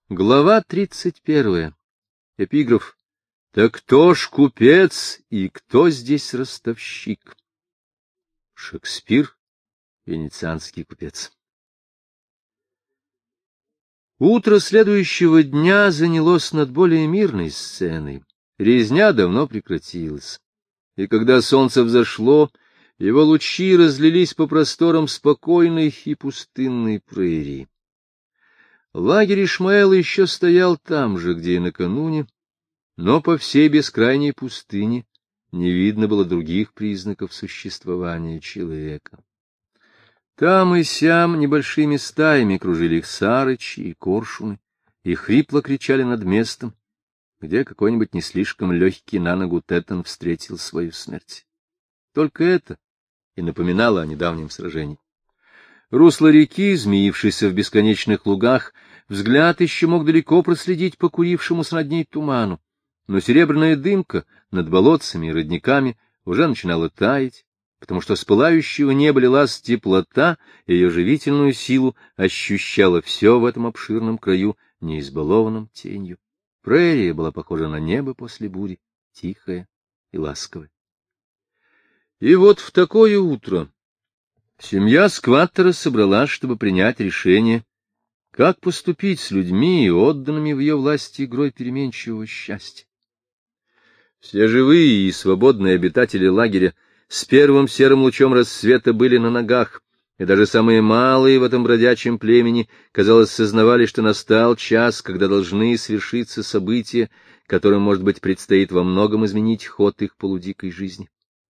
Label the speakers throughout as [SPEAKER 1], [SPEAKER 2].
[SPEAKER 1] Глава 31. Эпиграф. «Так кто ж купец и кто здесь ростовщик?» Шекспир, венецианский купец. Утро следующего дня занялось над более мирной сценой. Резня давно прекратилась, и когда солнце взошло, его лучи разлились по просторам спокойной и пустынной прерии. Лагерь Ишмаэла еще стоял там же, где и накануне, но по всей бескрайней пустыне не видно было других признаков существования человека. Там и сям небольшими стаями кружили их сарычи и коршуны, и хрипло кричали над местом, где какой-нибудь не слишком легкий на ногу тетан встретил свою смерть. Только это и напоминало о недавнем сражении. Русло реки, змеившееся в бесконечных лугах, взгляд еще мог далеко проследить по курившемуся над ней туману, но серебряная дымка над болотцами и родниками уже начинала таять, потому что с пылающего неба лилась теплота, и ее живительную силу ощущало все в этом обширном краю, не избалованном тенью. Прерия была похожа на небо после бури, тихая и ласковая. И вот в такое утро семья Скваттера собралась, чтобы принять решение, как поступить с людьми, отданными в ее власти игрой переменчивого счастья. Все живые и свободные обитатели лагеря с первым серым лучом рассвета были на ногах, и даже самые малые в этом бродячем племени, казалось, сознавали, что настал час, когда должны свершиться события, которым, может быть, предстоит во многом изменить ход их полудикой жизни.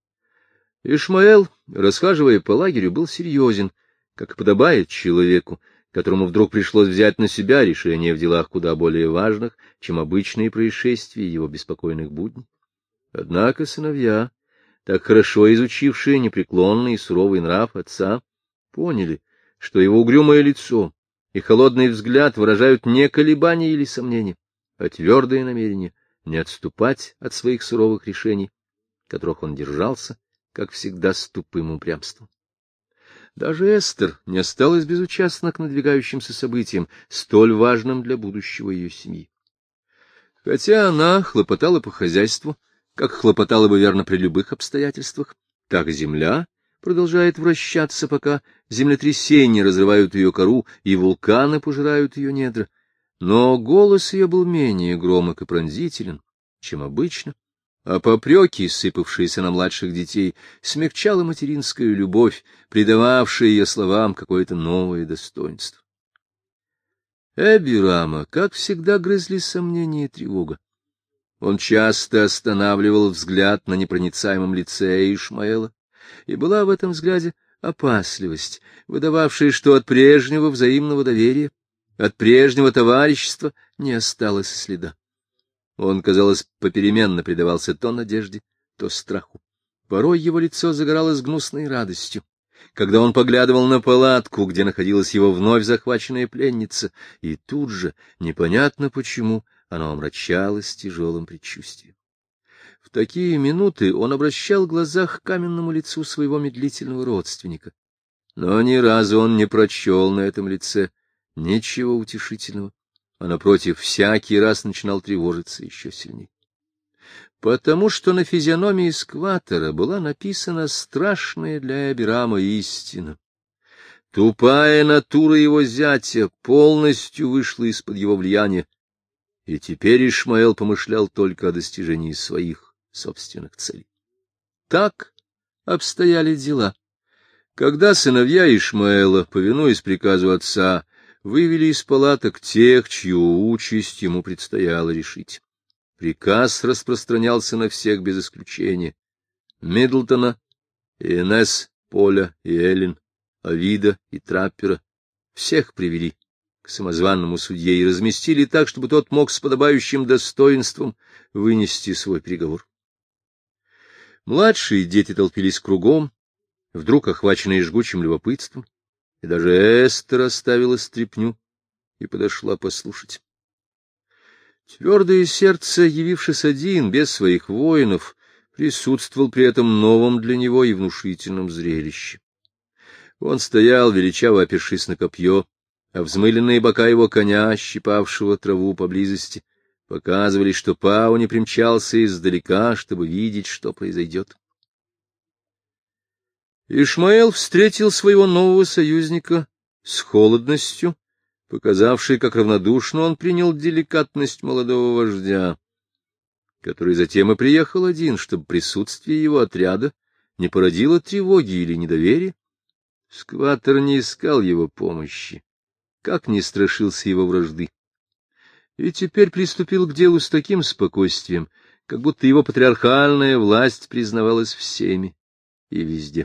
[SPEAKER 1] Ишмаэл, расхаживая по лагерю, был серьезен, как подобает человеку, которому вдруг пришлось взять на себя решение в делах куда более важных, чем обычные происшествия его беспокойных будней. Однако сыновья, так хорошо изучившие непреклонный и суровый нрав отца, поняли, что его угрюмое лицо и холодный взгляд выражают не колебания или сомнения, а твердое намерение не отступать от своих суровых решений, которых он держался, как всегда, с тупым упрямством. Даже Эстер не осталась безучастна к надвигающимся событиям, столь важным для будущего ее семьи. Хотя она хлопотала по хозяйству, как хлопотала бы верно при любых обстоятельствах, так земля продолжает вращаться, пока землетрясения разрывают ее кору и вулканы пожирают ее недра. Но голос ее был менее громок и пронзителен, чем обычно, а попреки, сыпавшиеся на младших детей, смягчала материнская любовь, придававшая ее словам какое-то новое достоинство. Эбирама, как всегда, грызли сомнения и тревога. Он часто останавливал взгляд на непроницаемом лице Ишмаэла, и была в этом взгляде опасливость, выдававшая, что от прежнего взаимного доверия, от прежнего товарищества не осталось следа. Он, казалось, попеременно предавался то надежде, то страху. Порой его лицо загоралось гнусной радостью, когда он поглядывал на палатку, где находилась его вновь захваченная пленница, и тут же, непонятно почему, оно омрачалось тяжелым предчувствием. В такие минуты он обращал глаза к каменному лицу своего медлительного родственника, но ни разу он не прочел на этом лице ничего утешительного, а, напротив, всякий раз начинал тревожиться еще сильнее. Потому что на физиономии Скваттера была написана страшная для Эбирама истина. Тупая натура его зятя полностью вышла из-под его влияния, и теперь Ишмаэл помышлял только о достижении своих собственных целей. Так обстояли дела, когда сыновья Ишмаэла, повинуясь приказу отца, вывели из палаток тех, чью участь ему предстояло решить. Приказ распространялся на всех без исключения. Миддлтона, Инесс, Поля и Эллен, Овида и Траппера всех привели к самозванному судье и разместили так, чтобы тот мог с подобающим достоинством вынести свой приговор. Младшие дети толпились кругом, вдруг охваченные жгучим любопытством, и даже Эстер оставила стряпню и подошла послушать. Твердое сердце, явившись один, без своих воинов, присутствовал при этом новом для него и внушительном зрелище. Он стоял, величаво опершись на копье, а взмыленные бока его коня, щипавшего траву поблизости, показывали, что Пауни примчался издалека, чтобы видеть, что произойдет. Ишмаэл встретил своего нового союзника с холодностью, показавшей, как равнодушно он принял деликатность молодого вождя, который затем и приехал один, чтобы присутствие его отряда не породило тревоги или недоверия. Скваттер не искал его помощи, как не страшился его вражды, и теперь приступил к делу с таким спокойствием, как будто его патриархальная власть признавалась всеми и везде.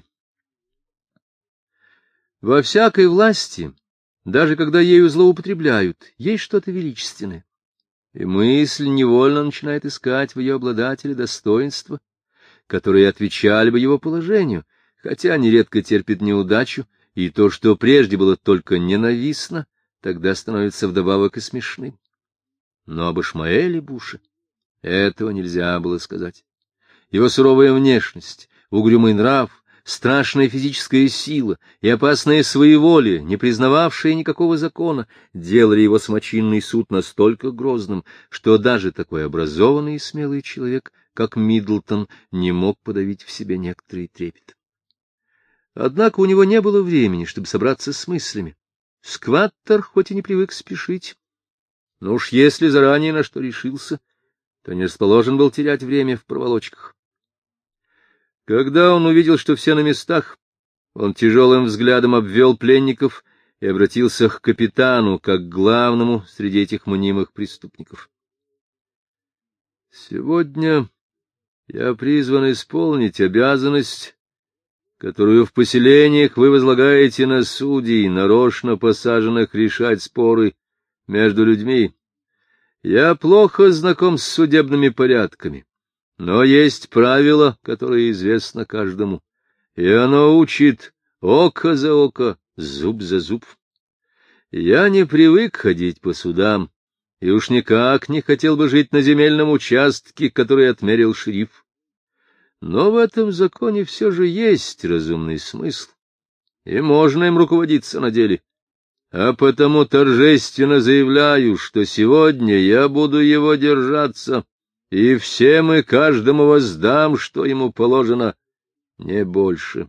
[SPEAKER 1] Во всякой власти, даже когда ею злоупотребляют, есть что-то величественное, и мысль невольно начинает искать в ее обладателе достоинства, которые отвечали бы его положению, хотя нередко терпит неудачу, и то, что прежде было только ненавистно, тогда становится вдобавок и смешным. Но об Ишмаэле Буше этого нельзя было сказать. Его суровая внешность, угрюмый нрав, страшная физическая сила и опасное своеволие, не признававшие никакого закона, делали его самочинный суд настолько грозным, что даже такой образованный и смелый человек, как Миддлтон, не мог подавить в себе некоторый трепет. Однако у него не было времени, чтобы собраться с мыслями. Скваттер хоть и не привык спешить, но уж если заранее на что решился, то не расположен был терять время в проволочках. Когда он увидел, что все на местах, он тяжелым взглядом обвел пленников и обратился к капитану, как к главному среди этих мнимых преступников. — Сегодня я призван исполнить обязанность, которую в поселениях вы возлагаете на судей, нарочно посаженных решать споры между людьми. Я плохо знаком с судебными порядками. Но есть правило, которое известно каждому, и оно учит око за око, зуб за зуб. Я не привык ходить по судам, и уж никак не хотел бы жить на земельном участке, который отмерил шериф. Но в этом законе все же есть разумный смысл, и можно им руководиться на деле. А потому торжественно заявляю, что сегодня я буду его держаться, и всем и каждому воздам, что ему положено, не больше.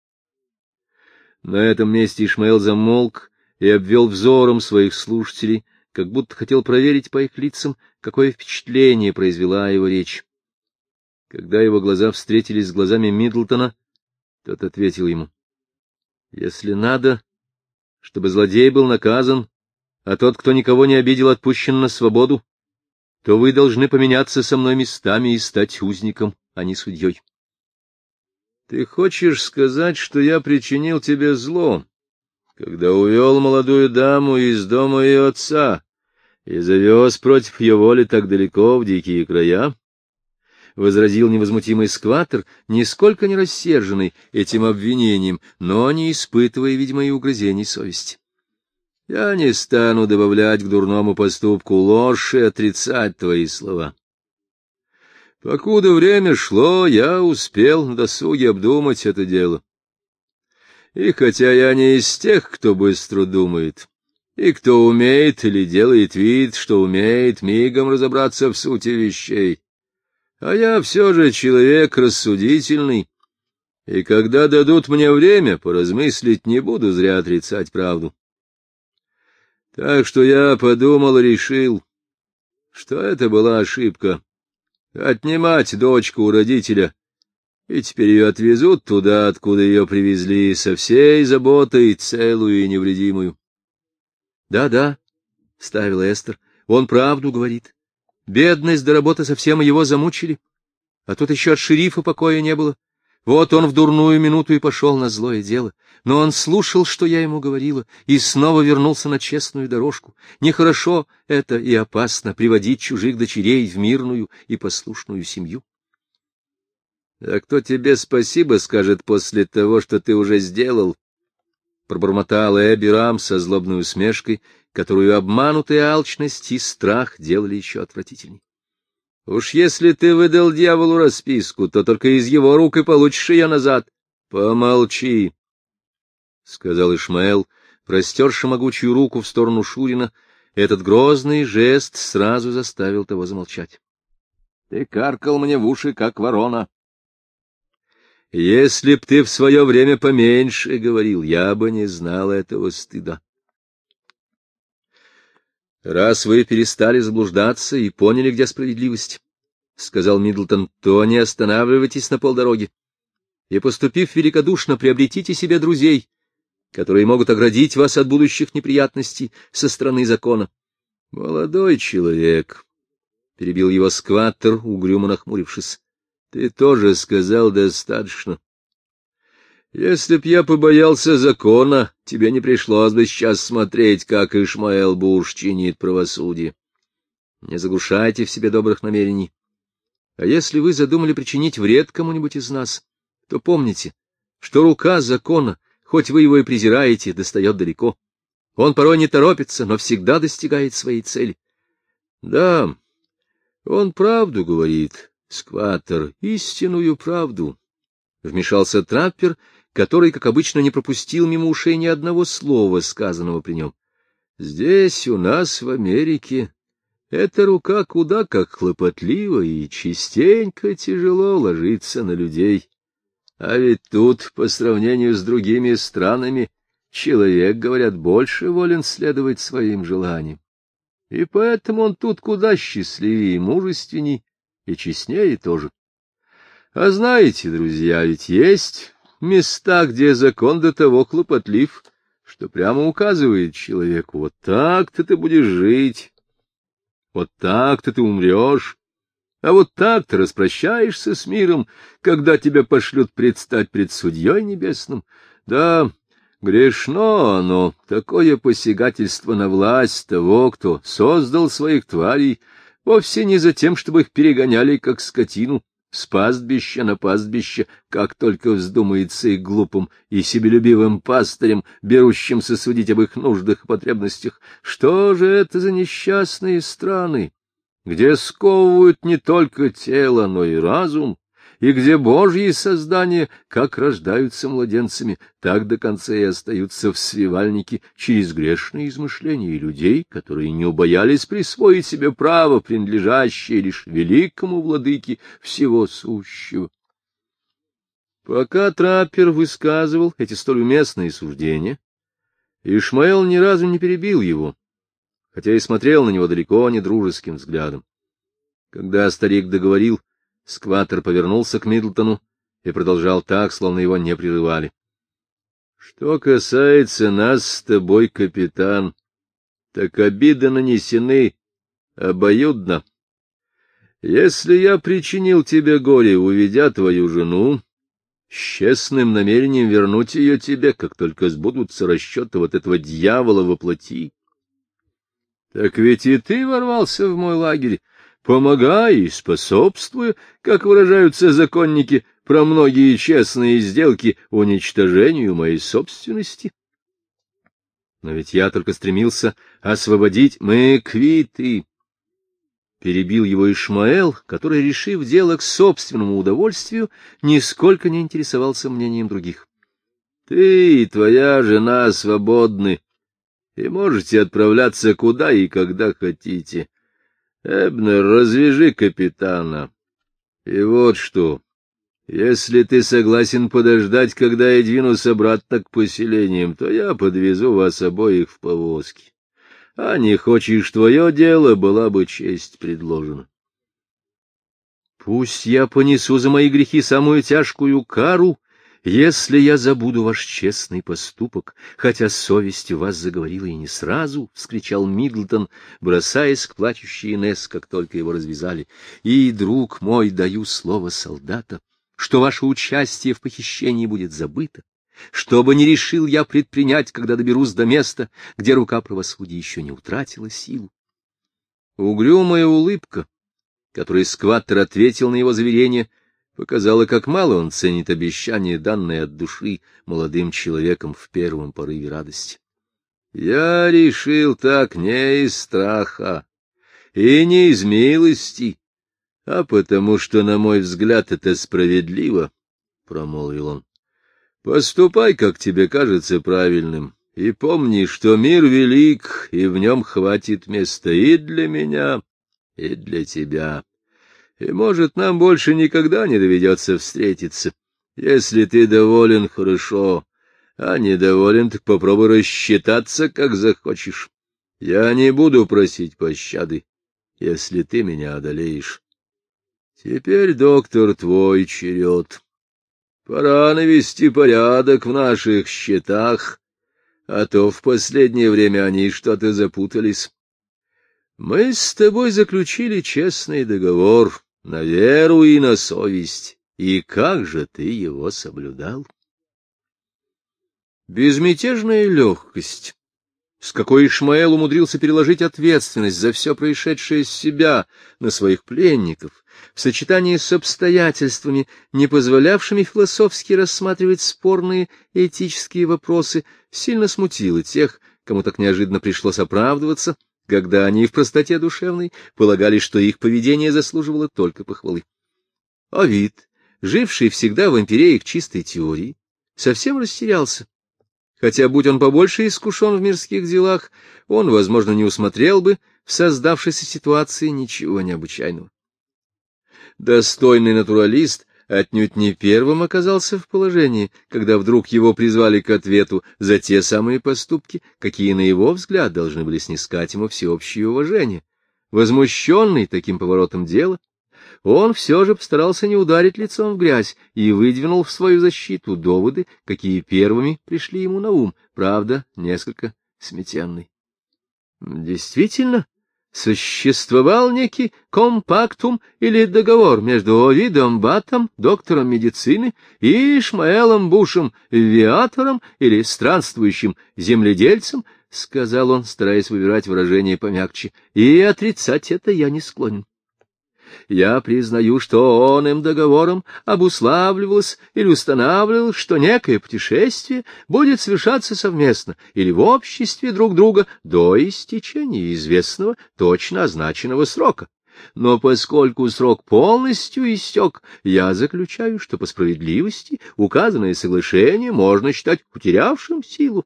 [SPEAKER 1] На этом месте Ишмаэл замолк и обвел взором своих слушателей, как будто хотел проверить по их лицам, какое впечатление произвела его речь. Когда его глаза встретились с глазами Миддлтона, тот ответил ему: — Если надо, чтобы злодей был наказан, а тот, кто никого не обидел, отпущен на свободу, то вы должны поменяться со мной местами и стать узником, а не судьей. Ты хочешь сказать, что я причинил тебе зло, когда увел молодую даму из дома ее отца и завез против ее воли так далеко в дикие края? — возразил невозмутимый Скваттер, нисколько не рассерженный этим обвинением, но не испытывая, видимо, и угрызений совести. Я не стану добавлять к дурному поступку ложь и отрицать твои слова. Покуда время шло, я успел на досуге обдумать это дело. И хотя я не из тех, кто быстро думает, и кто умеет или делает вид, что умеет мигом разобраться в сути вещей, а я все же человек рассудительный, и когда дадут мне время поразмыслить, не буду зря отрицать правду. Так что я подумал и решил, что это была ошибка — отнимать дочку у родителя, и теперь ее отвезут туда, откуда ее привезли, со всей заботой, целую и невредимую. — Да, — вставила Эстер, — он правду говорит. Бедность до работы совсем его замучили, а тут еще от шерифа покоя не было. Вот он в дурную минуту и пошел на злое дело. Но он слушал, что я ему говорила, и снова вернулся на честную дорожку. Нехорошо это и опасно — приводить чужих дочерей в мирную и послушную семью. — А кто тебе спасибо скажет после того, что ты уже сделал? — пробормотал Эбби Рам со злобной усмешкой, которую обманутая алчность и страх делали еще отвратительней. Уж если ты выдал дьяволу расписку, то только из его рук и получишь ее назад. — Помолчи, — сказал Ишмаэл, простерши могучую руку в сторону Шурина, этот грозный жест сразу заставил того замолчать. — Ты каркал мне в уши, как ворона. — Если б ты в свое время поменьше говорил, я бы не знал этого стыда. — Раз вы перестали заблуждаться и поняли, где справедливость, — сказал Миддлтон, — то не останавливайтесь на полдороги. И, поступив великодушно, приобретите себе друзей, которые могут оградить вас от будущих неприятностей со стороны закона. — Молодой человек, — перебил его скваттер, угрюмо нахмурившись, — ты тоже сказал достаточно. Если б я побоялся закона, тебе не пришлось бы сейчас смотреть, как Ишмаэл Буш чинит правосудие. Не заглушайте в себе добрых намерений. А если вы задумали причинить вред кому-нибудь из нас, то помните, что рука закона, хоть вы его и презираете, достает далеко. Он порой не торопится, но всегда достигает своей цели. — Да, он правду говорит, скваттер, истинную правду, — вмешался траппер, который, как обычно, не пропустил мимо ушей ни одного слова, сказанного при нем. — Здесь, у нас, в Америке, эта рука куда как хлопотлива и частенько тяжело ложится на людей. А ведь тут, по сравнению с другими странами, человек, говорят, больше волен следовать своим желаниям. И поэтому он тут куда счастливее и мужественней, и честнее тоже. А знаете, друзья, ведь есть места, где закон до того хлопотлив, что прямо указывает человеку: вот так-то ты будешь жить, вот так-то ты умрешь, а вот так ты распрощаешься с миром, когда тебя пошлют предстать пред судьей небесным. Да, грешно оно, такое посягательство на власть того, кто создал своих тварей, вовсе не за тем, чтобы их перегоняли, как скотину, с пастбища на пастбище, как только вздумается их глупым и себелюбивым пастырям, берущимся судить об их нуждах и потребностях. Что же это за несчастные страны, где сковывают не только тело, но и разум, и где Божьи создания, как рождаются младенцами, так до конца и остаются в свивальнике через грешные измышления людей, которые не убоялись присвоить себе право, принадлежащее лишь великому владыке всего сущего. Пока траппер высказывал эти столь уместные суждения, Ишмаэл ни разу не перебил его, хотя и смотрел на него далеко не дружеским взглядом. Когда старик договорил, скваттер повернулся к Миддлтону и продолжал так, словно его не прерывали. — Что касается нас с тобой, капитан, так обиды нанесены обоюдно. Если я причинил тебе горе, уведя твою жену, с честным намерением вернуть ее тебе, как только сбудутся расчеты вот этого дьявола во плоти, так ведь и ты ворвался в мой лагерь, помогая и способствуя, как выражаются законники, про многие честные сделки уничтожению моей собственности. Но ведь я только стремился освободить. Мы квиты. Перебил его Ишмаэл, который, решив дело к собственному удовольствию, нисколько не интересовался мнением других. Ты и твоя жена свободны, и можете отправляться куда и когда хотите. Эбнер, развяжи капитана. И вот что, если ты согласен подождать, когда я двинусь обратно к поселениям, то я подвезу вас обоих в повозке. А не хочешь твое дело, была бы честь предложена. Пусть я понесу за мои грехи самую тяжкую кару, если я забуду ваш честный поступок, хотя совесть у вас заговорила и не сразу, — вскричал Миддлтон, бросаясь к плачущей Инесс, как только его развязали. — И, друг мой, даю слово солдата, что ваше участие в похищении будет забыто, что бы ни решил я предпринять, когда доберусь до места, где рука правосудия еще не утратила силу. Угрюмая улыбка, которой скваттер ответил на его заверение, показала, как мало он ценит обещание, данное от души молодым человеком в первом порыве радости. Я решил так не из страха и не из милости, а потому что, на мой взгляд, это справедливо, — промолвил он. Поступай, как тебе кажется правильным, И помни, что мир велик, и в нем хватит места и для меня, и для тебя. И, может, нам больше никогда не доведется встретиться. Если ты доволен — хорошо, а недоволен — так попробуй рассчитаться, как захочешь. Я не буду просить пощады, если ты меня одолеешь. Теперь, доктор, твой черед. Пора навести порядок в наших счетах, а то в последнее время они что-то запутались. Мы с тобой заключили честный договор на веру и на совесть, и как же ты его соблюдал? Безмятежная легкость, с какой Ишмаэл умудрился переложить ответственность за все происшедшее с себя на своих пленников, в сочетании с обстоятельствами, не позволявшими философски рассматривать спорные этические вопросы, сильно смутило тех, кому так неожиданно пришлось оправдываться, когда они в простоте душевной полагали, что их поведение заслуживало только похвалы. Овид, живший всегда в империях чистой теории, совсем растерялся. Хотя, будь он побольше искушен в мирских делах, он, возможно, не усмотрел бы в создавшейся ситуации ничего необычайного. Достойный натуралист отнюдь не первым оказался в положении, когда вдруг его призвали к ответу за те самые поступки, какие, на его взгляд, должны были снискать ему всеобщее уважение. Возмущенный таким поворотом дела, он все же постарался не ударить лицом в грязь и выдвинул в свою защиту доводы, какие первыми пришли ему на ум, правда, несколько сметенный. Действительно, существовал некий компактум или договор между Овидом Батом, доктором медицины, и Ишмаэлом Бушем, авиатором или странствующим земледельцем, — сказал он, стараясь выбирать выражение помягче, — и отрицать это я не склонен. Я признаю, что оным договором обуславливалось или устанавливалось, что некое путешествие будет совершаться совместно или в обществе друг друга до истечения известного, точно означенного срока. Но поскольку срок полностью истек, я заключаю, что по справедливости указанное соглашение можно считать потерявшим силу.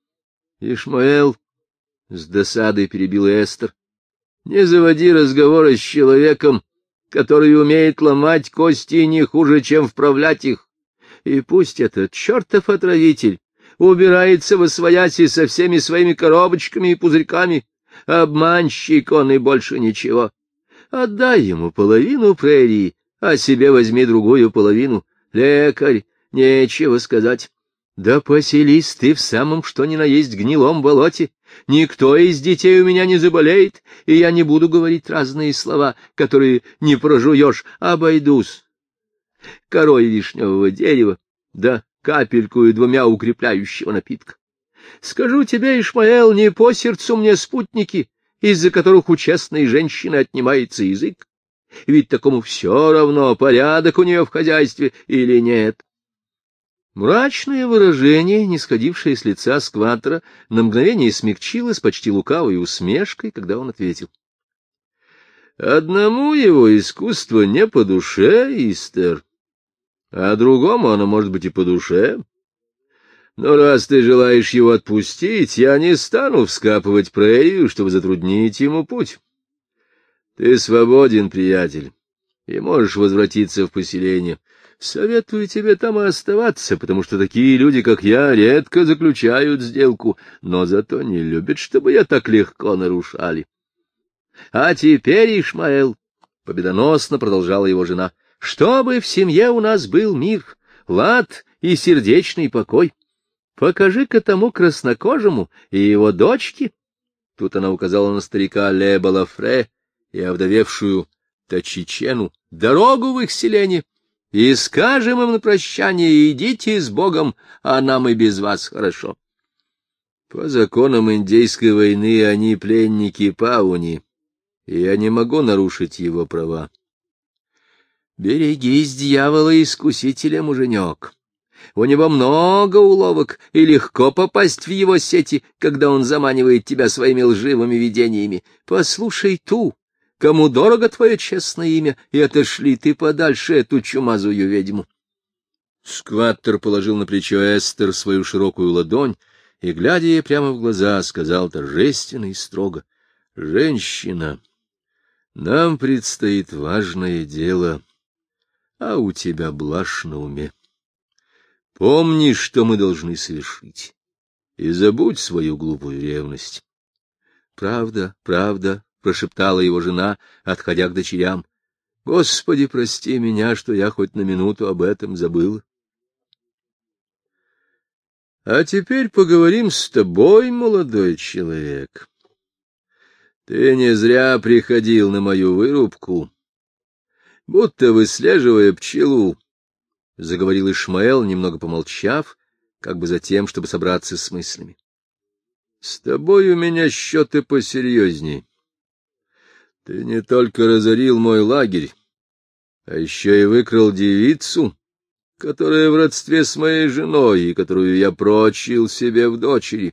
[SPEAKER 1] Ишмаэл с досадой перебил Эстер. Не заводи разговора с человеком, который умеет ломать кости не хуже, чем вправлять их. И пусть этот чертов отравитель убирается восвояси со всеми своими коробочками и пузырьками. Обманщик он и больше ничего. Отдай ему половину прерии, а себе возьми другую половину. Лекарь, нечего сказать. Да поселись ты в самом что ни на есть гнилом болоте. Никто из детей у меня не заболеет, и я не буду говорить разные слова, которые не прожуешь, обойдусь корой вишневого дерева, да капельку и 2 укрепляющего напитка. Скажу тебе, Ишмаэл, не по сердцу мне спутники, из-за которых у честной женщины отнимается язык. Ведь такому все равно, порядок у нее в хозяйстве или нет. Мрачное выражение, нисходившее с лица скваттера, на мгновение смягчилось почти лукавой усмешкой, когда он ответил. — Одному его искусство не по душе, Истер, а другому оно может быть и по душе. Но раз ты желаешь его отпустить, я не стану вскапывать прерию, чтобы затруднить ему путь. Ты свободен, приятель, и можешь возвратиться в поселение. Советую тебе там и оставаться, потому что такие люди, как я, редко заключают сделку, но зато не любят, чтобы ее так легко нарушали. — А теперь, Ишмаэл, — победоносно продолжала его жена, — чтобы в семье у нас был мир, лад и сердечный покой. Покажи-ка тому краснокожему и его дочке, — тут она указала на старика Ле Балафре и овдовевшую Тачичену, — дорогу в их селение. И скажем им на прощание: идите с Богом, а нам и без вас хорошо. По законам индейской войны они пленники Пауни, и я не могу нарушить его права. Берегись дьявола-искусителя, муженек. У него много уловок, и легко попасть в его сети, когда он заманивает тебя своими лживыми видениями. Послушай ту, кому дорого твое честное имя, и отошли ты подальше эту чумазую ведьму. Скваттер положил на плечо Эстер свою широкую ладонь и, глядя ей прямо в глаза, сказал торжественно и строго: «Женщина, нам предстоит важное дело, а у тебя блажь на уме. Помни, что мы должны совершить, и забудь свою глупую ревность». «Правда, правда», — прошептала его жена, отходя к дочерям. «Господи, прости меня, что я хоть на минуту об этом забыла». «А теперь поговорим с тобой, молодой человек. Ты не зря приходил на мою вырубку, будто выслеживая пчелу», — заговорил Ишмаэл, немного помолчав, как бы за тем, чтобы собраться с мыслями. «С тобой у меня счеты посерьезней. Ты не только разорил мой лагерь, а еще и выкрал девицу, которая в родстве с моей женой и которую я прочил себе в дочери».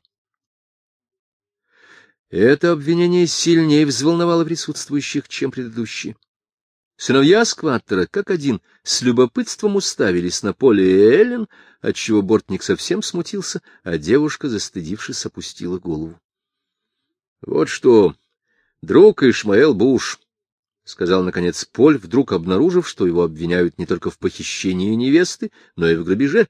[SPEAKER 1] Это обвинение сильнее взволновало присутствующих, чем предыдущие. Сыновья Скваттера, как один, с любопытством уставились на Поля и Эллен, отчего бортник совсем смутился, а девушка, застыдившись, опустила голову. — Вот что, друг Ишмаэл Буш, — сказал, наконец, Поль, вдруг обнаружив, что его обвиняют не только в похищении невесты, но и в грабеже.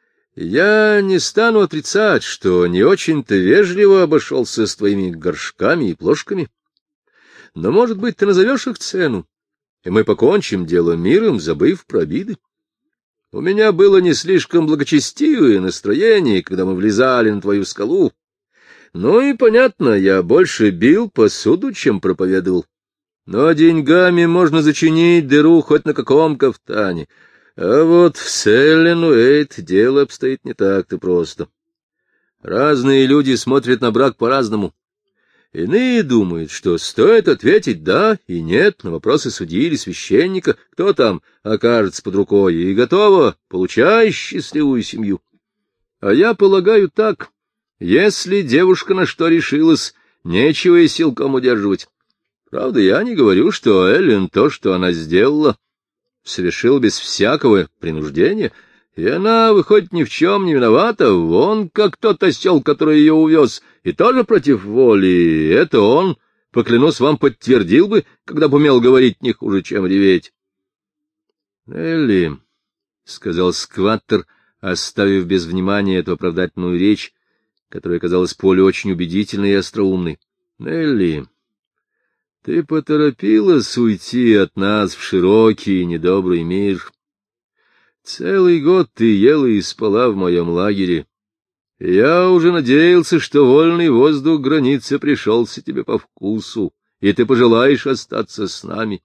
[SPEAKER 1] Я не стану отрицать, что не очень-то вежливо обошелся с твоими горшками и плошками. Но, может быть, ты назовешь их цену, и мы покончим дело миром, забыв про обиды. У меня было не слишком благочестивое настроение, когда мы влезали на твою скалу. Ну и, понятно, я больше бил посуду, чем проповедовал. Но деньгами можно зачинить дыру хоть на каком кафтане. А вот с Эллен Уэйт дело обстоит не так-то просто. Разные люди смотрят на брак по-разному. Иные думают, что стоит ответить «да» и «нет» на вопросы судьи или священника, кто там окажется под рукой, и готово, получай счастливую семью. А я полагаю так: если девушка на что решилась, нечего и силком удерживать. Правда, я не говорю, что Эллен то, что она сделала, совершил без всякого принуждения, и она, выходит, ни в чем не виновата, вон как тот осел, который ее увез, и тоже против воли, и это он, поклянусь вам, подтвердил бы, когда бы умел говорить не хуже, чем реветь. — Элли, — сказал Скваттер, оставив без внимания эту оправдательную речь, которая казалась Полю очень убедительной и остроумной. — Элли, ты поторопилась уйти от нас в широкий и недобрый мир. Целый год ты ела и спала в моем лагере. Я уже надеялся, что вольный воздух границы пришелся тебе по вкусу, и ты пожелаешь остаться с нами.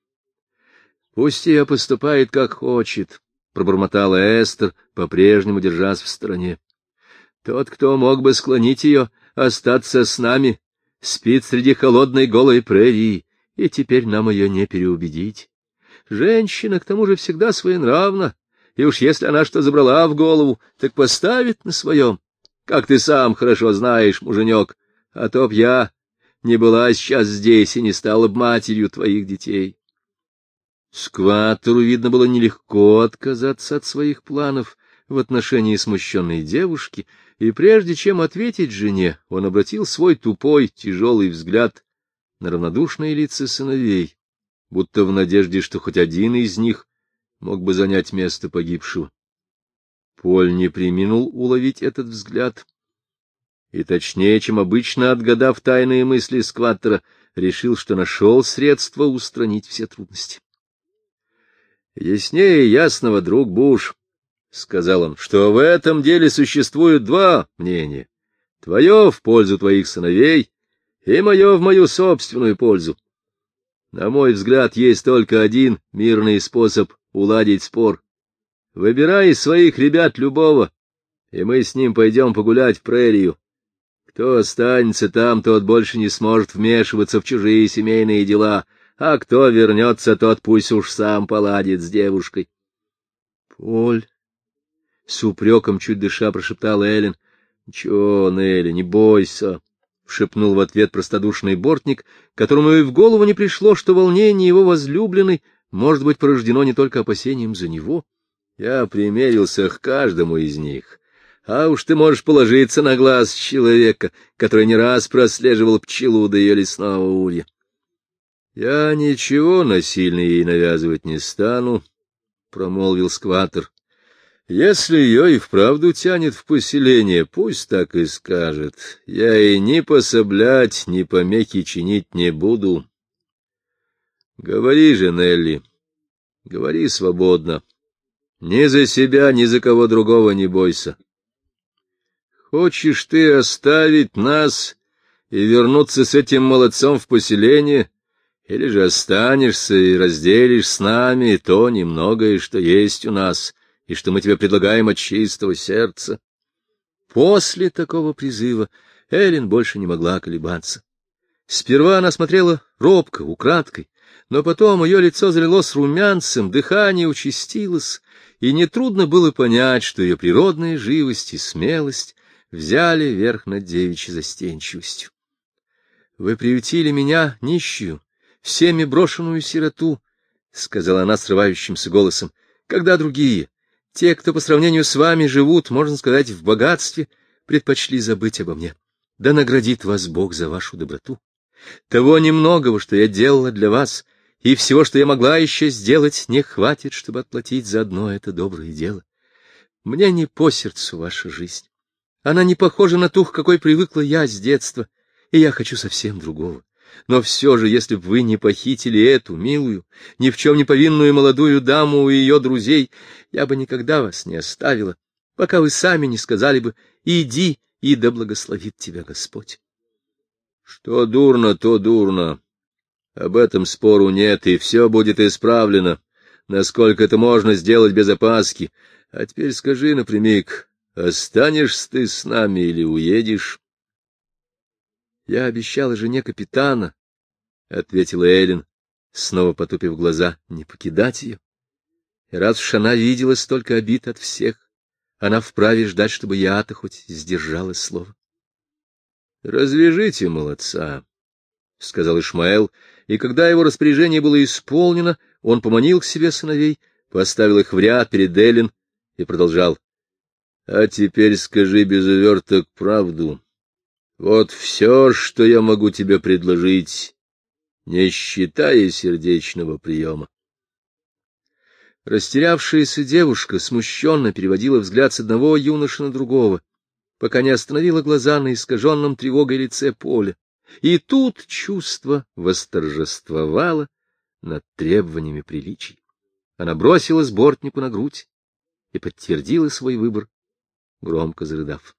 [SPEAKER 1] — Пусть ее поступает, как хочет, — пробормотала Эстер, по-прежнему держась в стороне. — Тот, кто мог бы склонить ее остаться с нами, спит среди холодной голой прерии, и теперь нам ее не переубедить. Женщина, к тому же, всегда своенравна, и уж если она что забрала в голову, так поставит на своем, как ты сам хорошо знаешь, муженек, а то б я не была сейчас здесь и не стала б матерью твоих детей. Скваттеру, видно, было нелегко отказаться от своих планов в отношении смущенной девушки, и прежде чем ответить жене, он обратил свой тупой, тяжелый взгляд на равнодушные лица сыновей, будто в надежде, что хоть один из них мог бы занять место погибшего. Поль не преминул уловить этот взгляд, и точнее, чем обычно, отгадав тайные мысли Скваттера, решил, что нашел средство устранить все трудности. — Яснее ясного, друг Буш, — сказал он, — что в этом деле существуют два мнения. Твое в пользу твоих сыновей и мое в мою собственную пользу. На мой взгляд, есть только один мирный способ уладить спор. Выбирай из своих ребят любого, и мы с ним пойдем погулять в прерию. Кто останется там, тот больше не сможет вмешиваться в чужие семейные дела, а кто вернется, тот пусть уж сам поладит с девушкой. — Поль, — с упреком чуть дыша прошептала Эллен. — Ничего, Нелли, не бойся, — шепнул в ответ простодушный бортник, которому и в голову не пришло, что волнение его возлюбленной может быть порождено не только опасением за него. Я примерился к каждому из них, А уж ты можешь положиться на глаз человека, который не раз прослеживал пчелу до ее лесного улья. Я ничего насильно ей навязывать не стану, — промолвил скваттер. Если ее и вправду тянет в поселение, пусть так и скажет. Я ей ни пособлять, ни помехи чинить не буду. Говори же, Нелли, говори свободно. Ни за себя, ни за кого другого не бойся. Хочешь ты оставить нас и вернуться с этим молодцом в поселение, или же останешься и разделишь с нами то немногое, что есть у нас, и что мы тебе предлагаем от чистого сердца? После такого призыва Эллен больше не могла колебаться. Сперва она смотрела робко, украдкой, но потом ее лицо залилось румянцем, дыхание участилось, и нетрудно было понять, что ее природная живость и смелость взяли верх над девичьей застенчивостью. — Вы приютили меня, нищую, всеми брошенную сироту, — сказала она срывающимся голосом, — когда другие, те, кто по сравнению с вами живут, можно сказать, в богатстве, предпочли забыть обо мне. Да наградит вас Бог за вашу доброту. Того немногого, что я делала для вас, и всего, что я могла еще сделать, не хватит, чтобы отплатить за одно это доброе дело. Мне не по сердцу ваша жизнь. Она не похожа на ту, к какой привыкла я с детства, и я хочу совсем другого. Но все же, если бы вы не похитили эту милую, ни в чем не повинную молодую даму и ее друзей, я бы никогда вас не оставила, пока вы сами не сказали бы: «Иди, и да благословит тебя Господь». Что дурно, то дурно. Об этом спору нет, и все будет исправлено, насколько это можно сделать без опаски. А теперь скажи напрямик, останешься ты с нами или уедешь? — Я обещала жене капитана, — ответила Эллен, снова потупив глаза, — не покидать ее. И раз уж она видела столько обид от всех, она вправе ждать, чтобы я-то хоть сдержала слово. — Развяжите молодца, — сказал Ишмаэл, и когда его распоряжение было исполнено, он поманил к себе сыновей, поставил их в ряд перед Эллен и продолжал: — А теперь скажи без уверток правду. Вот все, что я могу тебе предложить, не считая сердечного приема. Растерявшаяся девушка смущенно переводила взгляд с одного юноши на другого, пока не остановила глаза на искаженном тревогой лице Поля. И тут чувство восторжествовало над требованиями приличий. Она бросилась бортнику на грудь и подтвердила свой выбор, громко зарыдав.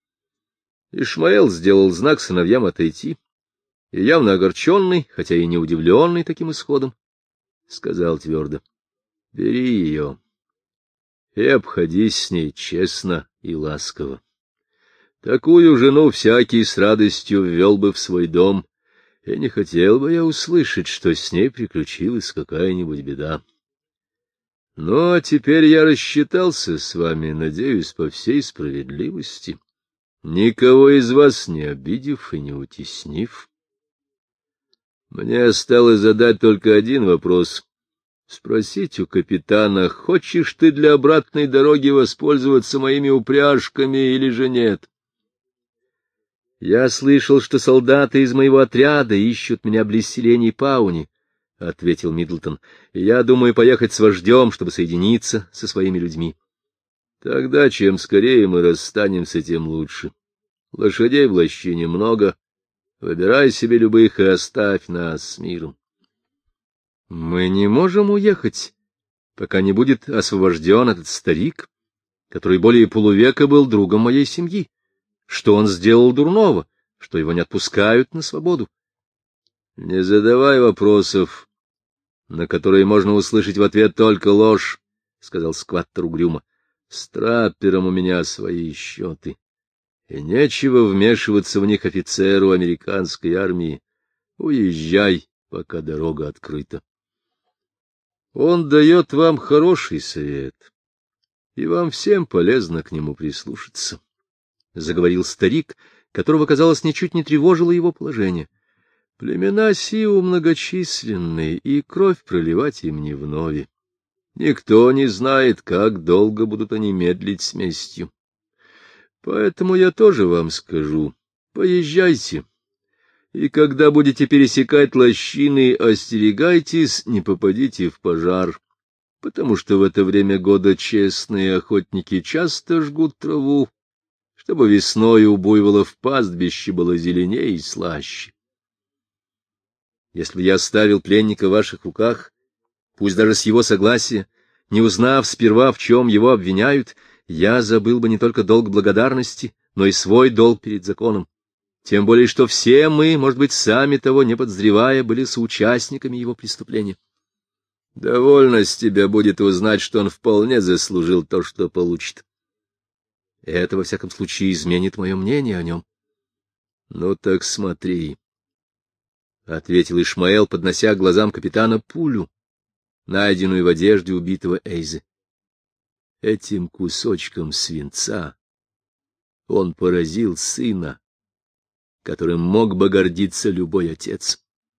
[SPEAKER 1] Ишмаэл сделал знак сыновьям отойти, и, явно огорченный, хотя и не удивленный таким исходом, сказал твердо: — Бери ее и обходись с ней честно и ласково. Такую жену всякий с радостью ввел бы в свой дом, и не хотел бы я услышать, что с ней приключилась какая-нибудь беда. Ну, а теперь я рассчитался с вами, надеюсь, по всей справедливости, никого из вас не обидев и не утеснив. Мне осталось задать только один вопрос. Спросить у капитана, хочешь ты для обратной дороги воспользоваться моими упряжками или же нет? — Я слышал, что солдаты из моего отряда ищут меня близ селений Пауни, — ответил Миддлтон. — Я думаю поехать с вождем, чтобы соединиться со своими людьми. — Тогда чем скорее мы расстанемся, тем лучше. Лошадей в лощине много. Выбирай себе любых и оставь нас с миром. — Мы не можем уехать, пока не будет освобожден этот старик, который более полувека был другом моей семьи. Что он сделал дурного, что его не отпускают на свободу? — Не задавай вопросов, на которые можно услышать в ответ только ложь, — сказал скваттер угрюмо. — С траппером у меня свои счеты, и нечего вмешиваться в них офицеру американской армии. Уезжай, пока дорога открыта. Он дает вам хороший совет, и вам всем полезно к нему прислушаться. — заговорил старик, которого, казалось, ничуть не тревожило его положение. — Племена Сиу многочисленны, и кровь проливать им не вновь. Никто не знает, как долго будут они медлить с местью. Поэтому я тоже вам скажу, поезжайте, и когда будете пересекать лощины, остерегайтесь, не попадите в пожар, потому что в это время года честные охотники часто жгут траву, чтобы весной у буйволов пастбище было зеленее и слаще. Если бы я оставил пленника в ваших руках, пусть даже с его согласия, не узнав сперва, в чем его обвиняют, я забыл бы не только долг благодарности, но и свой долг перед законом. Тем более, что все мы, может быть, сами того не подозревая, были соучастниками его преступления. Довольно с тебя будет узнать, что он вполне заслужил то, что получит. Это, во всяком случае, изменит мое мнение о нем. — Ну так смотри, — ответил Ишмаэл, поднося к глазам капитана пулю, найденную в одежде убитого Эйзе. Этим кусочком свинца он поразил сына, которым мог бы гордиться любой отец.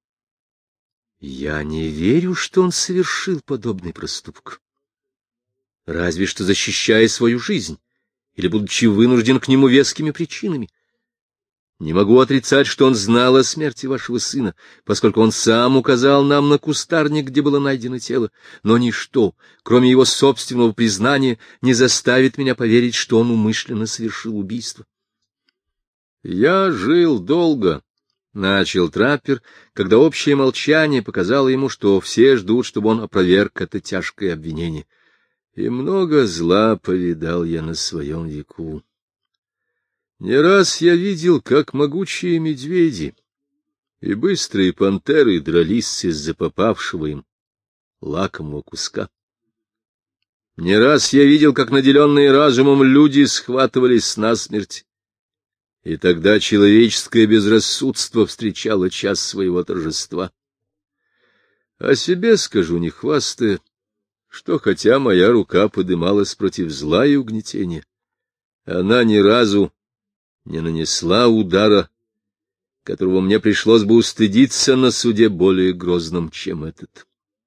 [SPEAKER 1] Я не верю, что он совершил подобный проступок. Разве что защищая свою жизнь, или будучи вынужден к нему вескими причинами. Не могу отрицать, что он знал о смерти вашего сына, поскольку он сам указал нам на кустарник, где было найдено тело, но ничто, кроме его собственного признания, не заставит меня поверить, что он умышленно совершил убийство. «Я жил долго», — начал траппер, когда общее молчание показало ему, что все ждут, чтобы он опроверг это тяжкое обвинение. «И много зла повидал я на своем веку. Не раз я видел, как могучие медведи и быстрые пантеры дрались из-за попавшего им лакомого куска. Не раз я видел, как наделенные разумом люди схватывались насмерть, и тогда человеческое безрассудство встречало час своего торжества. О себе скажу, не хвастая, что хотя моя рука подымалась против зла и угнетения, она ни разу не нанесла удара, которого мне пришлось бы устыдиться на суде более грозном, чем этот.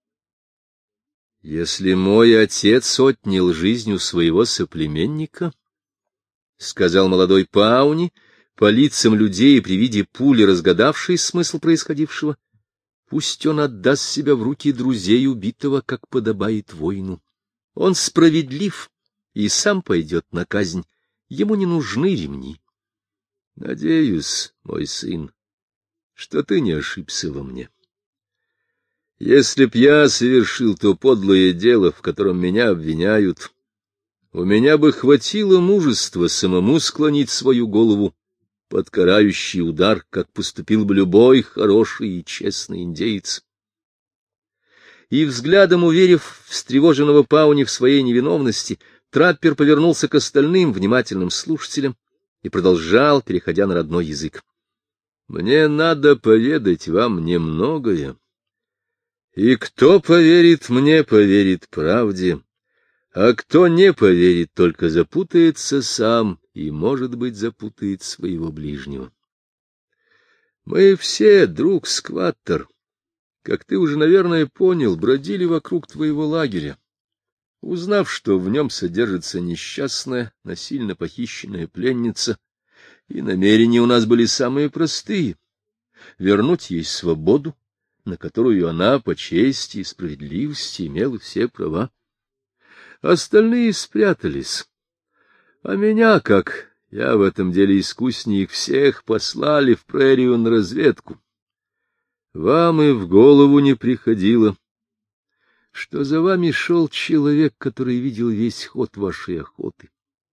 [SPEAKER 1] Если мой отец отнял жизнь у своего соплеменника, — сказал молодой Пауни, по лицам людей при виде пули разгадавший смысл происходившего, — пусть он отдаст себя в руки друзей убитого, как подобает воину. Он справедлив и сам пойдет на казнь, ему не нужны ремни. Надеюсь, мой сын, что ты не ошибся во мне. Если б я совершил то подлое дело, в котором меня обвиняют, у меня бы хватило мужества самому склонить свою голову под карающий удар, как поступил бы любой хороший и честный индеец. И взглядом уверив встревоженного Пауни в своей невиновности, траппер повернулся к остальным внимательным слушателям и продолжал, переходя на родной язык. «Мне надо поведать вам немногое. И кто поверит мне, поверит правде, а кто не поверит, только запутается сам и, может быть, запутает своего ближнего. Мы все, друг Скваттер, как ты уже, наверное, понял, бродили вокруг твоего лагеря, узнав, что в нем содержится несчастная, насильно похищенная пленница, и намерения у нас были самые простые — вернуть ей свободу, на которую она по чести и справедливости имела все права. Остальные спрятались, а меня, как я в этом деле искуснее их всех, послали в прерию на разведку. Вам и в голову не приходило, что за вами шел человек, который видел весь ход вашей охоты.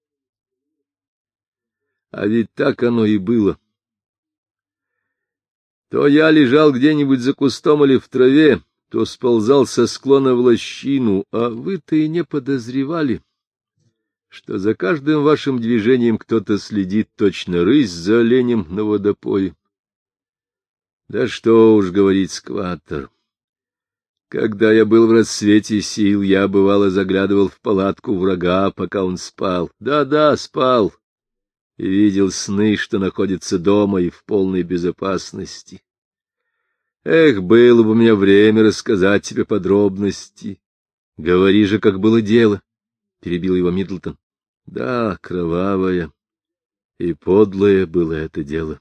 [SPEAKER 1] А ведь так оно и было. То я лежал где-нибудь за кустом или в траве, то сползал со склона в лощину, а вы-то и не подозревали, что за каждым вашим движением кто-то следит, точно рысь за оленем на водопое. Да что уж говорить, Скваттер. Когда я был в расцвете сил, я, бывало, заглядывал в палатку врага, пока он спал. Да-да, спал. И видел сны, что находится дома и в полной безопасности. Эх, было бы у меня время рассказать тебе подробности. Говори же, как было дело, — перебил его Миддлтон. Да, кровавое. И подлое было это дело.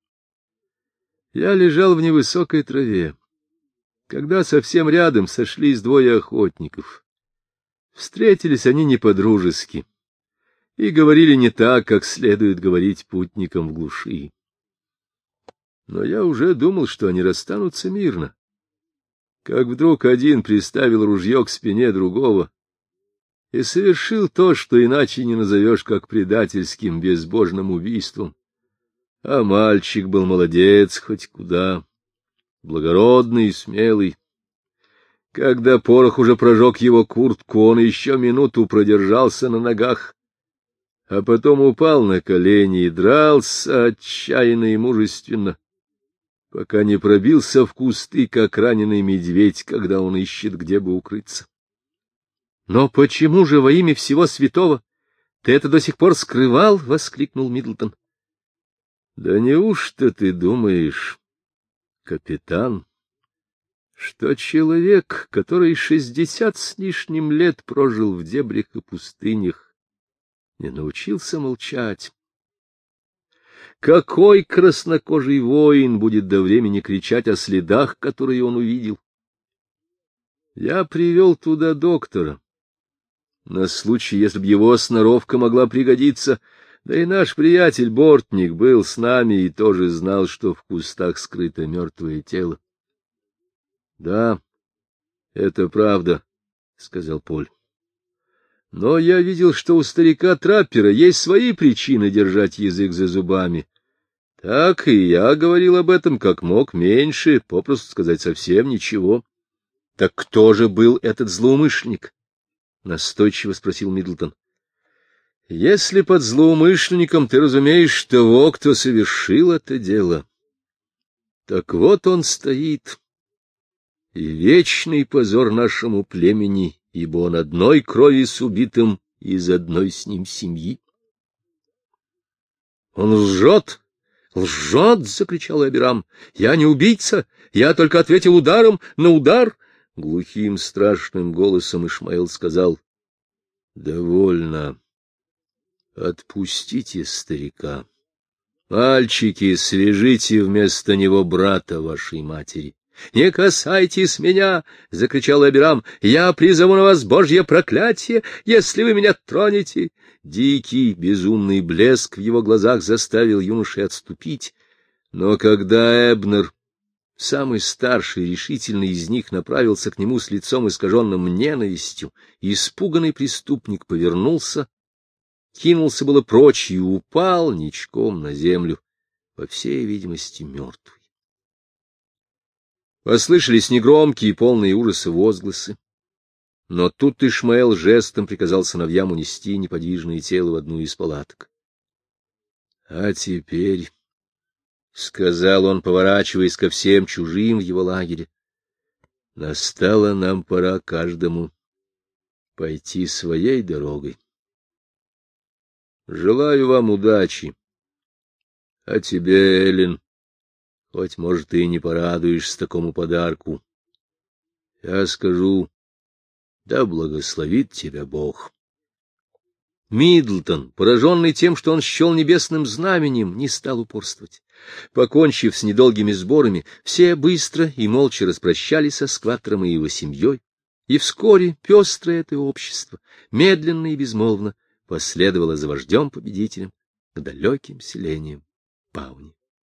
[SPEAKER 1] Я лежал в невысокой траве, когда совсем рядом сошлись двое охотников. Встретились они не по-дружески и говорили не так, как следует говорить путникам в глуши. Но я уже думал, что они расстанутся мирно, как вдруг один приставил ружье к спине другого и совершил то, что иначе не назовешь, как предательским безбожным убийством. А мальчик был молодец хоть куда, благородный и смелый. Когда порох уже прожег его куртку, он еще минуту продержался на ногах, а потом упал на колени и дрался отчаянно и мужественно, пока не пробился в кусты, как раненый медведь, когда он ищет, где бы укрыться. — Но почему же во имя всего святого ты это до сих пор скрывал? — воскликнул Миддлтон. — Да неужто ты думаешь, капитан, что человек, который 60 с лишним лет прожил в дебрях и пустынях, не научился молчать? Какой краснокожий воин будет до времени кричать о следах, которые он увидел? Я привел туда доктора, на случай, если б его сноровка могла пригодиться, да и наш приятель Бортник был с нами и тоже знал, что в кустах скрыто мертвое тело. — Да, это правда, — сказал Поль. — Но я видел, что у старика-траппера есть свои причины держать язык за зубами. Так и я говорил об этом как мог меньше, попросту сказать, совсем ничего. — Так кто же был этот злоумышленник? — настойчиво спросил Миддлтон. — Если под злоумышленником ты разумеешь того, кто совершил это дело, так вот он стоит, и вечный позор нашему племени, ибо он одной крови с убитым из одной с ним семьи. — Он лжет! Лжет! — закричал Абирам. — Я не убийца, я только ответил ударом на удар. Глухим страшным голосом Ишмаэл сказал: — Довольно. Отпустите старика. Мальчики, свяжите вместо него брата вашей матери. — Не касайтесь меня! — закричал Абирам. — Я призову на вас Божье проклятие, если вы меня тронете. Дикий, безумный блеск в его глазах заставил юношей отступить. Но когда Эбнер, самый старший и решительный из них, направился к нему с лицом искаженным ненавистью, испуганный преступник повернулся, кинулся было прочь и упал ничком на землю, по всей видимости, мертвый. Послышались негромкие, полные ужаса возгласы. Но тут Ишмаэл жестом приказал сыновьям унести неподвижное тело в одну из палаток. — А теперь, — сказал он, поворачиваясь ко всем чужим в его лагере, — настала нам пора каждому пойти своей дорогой. Желаю вам удачи. А тебе, Эллен, хоть, может, ты и не порадуешься такому подарку, я скажу: да благословит тебя Бог. Миддлтон, пораженный тем, что он счел небесным знаменем, не стал упорствовать. Покончив с недолгими сборами, все быстро и молча распрощались со скваттером и его семьей, и вскоре пестрое это общество, медленно и безмолвно, последовало за вождем-победителем к далеким селениям Пауни.